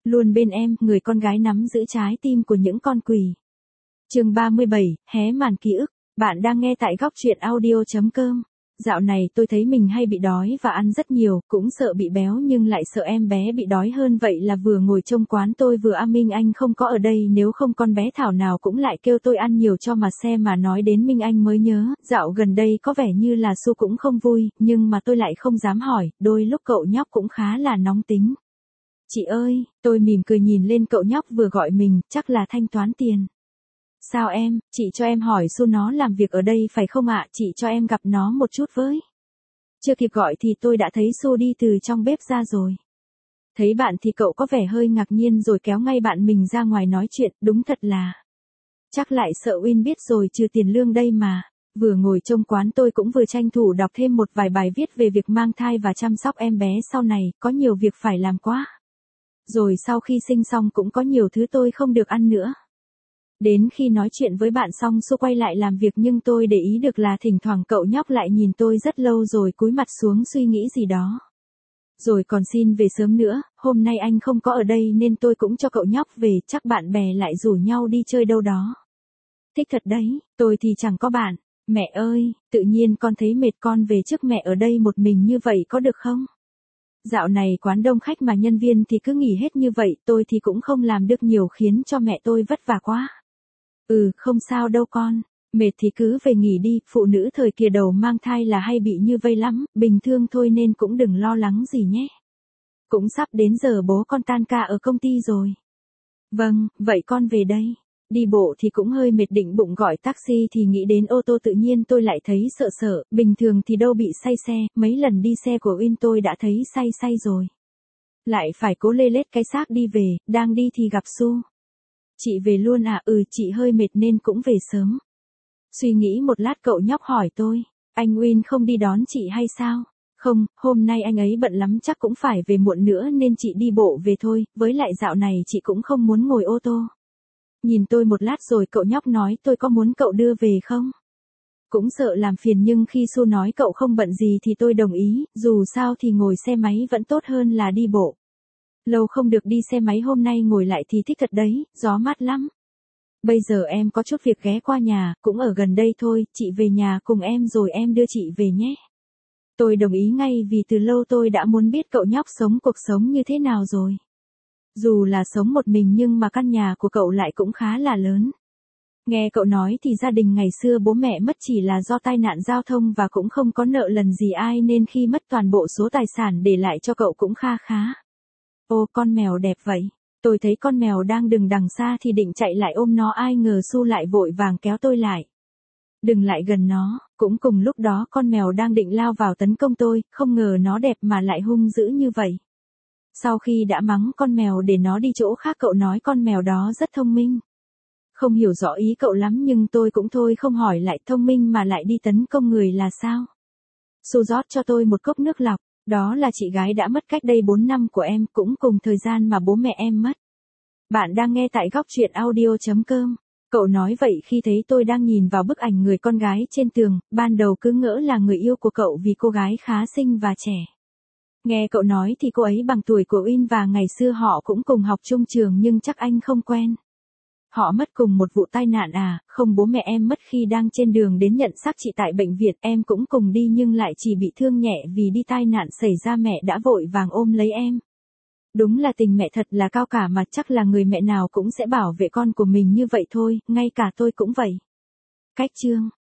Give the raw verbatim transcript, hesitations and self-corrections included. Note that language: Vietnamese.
Luôn bên em, người con gái nắm giữ trái tim của những con quỷ. Chương ba mươi bảy, hé màn ký ức. Bạn đang nghe tại góc truyện audio chấm com. Dạo này tôi thấy mình hay bị đói và ăn rất nhiều, cũng sợ bị béo nhưng lại sợ em bé bị đói hơn, vậy là vừa ngồi trong quán tôi vừa A Minh Anh không có ở đây, nếu không con bé Thảo nào cũng lại kêu tôi ăn nhiều cho mà xem. Mà nói đến Minh Anh mới nhớ, dạo gần đây có vẻ như là Su cũng không vui, nhưng mà tôi lại không dám hỏi, đôi lúc cậu nhóc cũng khá là nóng tính. Chị ơi, tôi mỉm cười nhìn lên cậu nhóc vừa gọi mình, chắc là thanh toán tiền. Sao em, chị cho em hỏi Su nó làm việc ở đây phải không ạ, chị cho em gặp nó một chút với. Chưa kịp gọi thì tôi đã thấy Su đi từ trong bếp ra rồi. Thấy bạn thì cậu có vẻ hơi ngạc nhiên rồi kéo ngay bạn mình ra ngoài nói chuyện, đúng thật là. Chắc lại sợ Win biết rồi, trừ tiền lương đây mà. Vừa ngồi trong quán tôi cũng vừa tranh thủ đọc thêm một vài bài viết về việc mang thai và chăm sóc em bé sau này, có nhiều việc phải làm quá. Rồi sau khi sinh xong cũng có nhiều thứ tôi không được ăn nữa. Đến khi nói chuyện với bạn xong Su quay lại làm việc, nhưng tôi để ý được là thỉnh thoảng cậu nhóc lại nhìn tôi rất lâu rồi cúi mặt xuống suy nghĩ gì đó. Rồi còn xin về sớm nữa, hôm nay anh không có ở đây nên tôi cũng cho cậu nhóc về, chắc bạn bè lại rủ nhau đi chơi đâu đó. Thích thật đấy, tôi thì chẳng có bạn. Mẹ ơi, tự nhiên con thấy mệt, con về trước mẹ ở đây một mình như vậy có được không? Dạo này quán đông khách mà nhân viên thì cứ nghỉ hết như vậy, tôi thì cũng không làm được nhiều khiến cho mẹ tôi vất vả quá. Ừ, không sao đâu con, mệt thì cứ về nghỉ đi, phụ nữ thời kỳ đầu mang thai là hay bị như vây lắm, bình thường thôi nên cũng đừng lo lắng gì nhé. Cũng sắp đến giờ bố con tan ca ở công ty rồi. Vâng, vậy con về đây. Đi bộ thì cũng hơi mệt, định bụng gọi taxi thì nghĩ đến ô tô tự nhiên tôi lại thấy sợ sợ, bình thường thì đâu bị say xe, mấy lần đi xe của Win tôi đã thấy say say rồi. Lại phải cố lê lết cái xác đi về, đang đi thì gặp Su. Chị về luôn à? Ừ, chị hơi mệt nên cũng về sớm. Suy nghĩ một lát cậu nhóc hỏi tôi, anh Win không đi đón chị hay sao? Không, hôm nay anh ấy bận lắm, chắc cũng phải về muộn nữa nên chị đi bộ về thôi, với lại dạo này chị cũng không muốn ngồi ô tô. Nhìn tôi một lát rồi cậu nhóc nói tôi có muốn cậu đưa về không? Cũng sợ làm phiền nhưng khi Su nói cậu không bận gì thì tôi đồng ý, dù sao thì ngồi xe máy vẫn tốt hơn là đi bộ. Lâu không được đi xe máy, hôm nay ngồi lại thì thích thật đấy, gió mát lắm. Bây giờ em có chút việc ghé qua nhà, cũng ở gần đây thôi, chị về nhà cùng em rồi em đưa chị về nhé. Tôi đồng ý ngay vì từ lâu tôi đã muốn biết cậu nhóc sống cuộc sống như thế nào rồi. Dù là sống một mình nhưng mà căn nhà của cậu lại cũng khá là lớn. Nghe cậu nói thì gia đình ngày xưa bố mẹ mất chỉ là do tai nạn giao thông và cũng không có nợ lần gì ai, nên khi mất toàn bộ số tài sản để lại cho cậu cũng kha khá. Ô, con mèo đẹp vậy. Tôi thấy con mèo đang đứng đằng xa thì định chạy lại ôm nó, ai ngờ Su lại vội vàng kéo tôi lại. Đừng lại gần nó. Cũng cùng lúc đó con mèo đang định lao vào tấn công tôi, không ngờ nó đẹp mà lại hung dữ như vậy. Sau khi đã mắng con mèo để nó đi chỗ khác, cậu nói con mèo đó rất thông minh. Không hiểu rõ ý cậu lắm nhưng tôi cũng thôi không hỏi lại, thông minh mà lại đi tấn công người là sao? Su rót cho tôi một cốc nước lọc, đó là chị gái đã mất cách đây bốn năm của em, cũng cùng thời gian mà bố mẹ em mất. Bạn đang nghe tại góc truyện audio chấm com. Cậu nói vậy khi thấy tôi đang nhìn vào bức ảnh người con gái trên tường, ban đầu cứ ngỡ là người yêu của cậu vì cô gái khá xinh và trẻ. Nghe cậu nói thì cô ấy bằng tuổi của Win và ngày xưa họ cũng cùng học chung trường nhưng chắc anh không quen. Họ mất cùng một vụ tai nạn à? Không, bố mẹ em mất khi đang trên đường đến nhận xác chị tại bệnh viện, em cũng cùng đi nhưng lại chỉ bị thương nhẹ, vì đi tai nạn xảy ra mẹ đã vội vàng ôm lấy em. Đúng là tình mẹ thật là cao cả mà, chắc là người mẹ nào cũng sẽ bảo vệ con của mình như vậy thôi, ngay cả tôi cũng vậy. Cách chương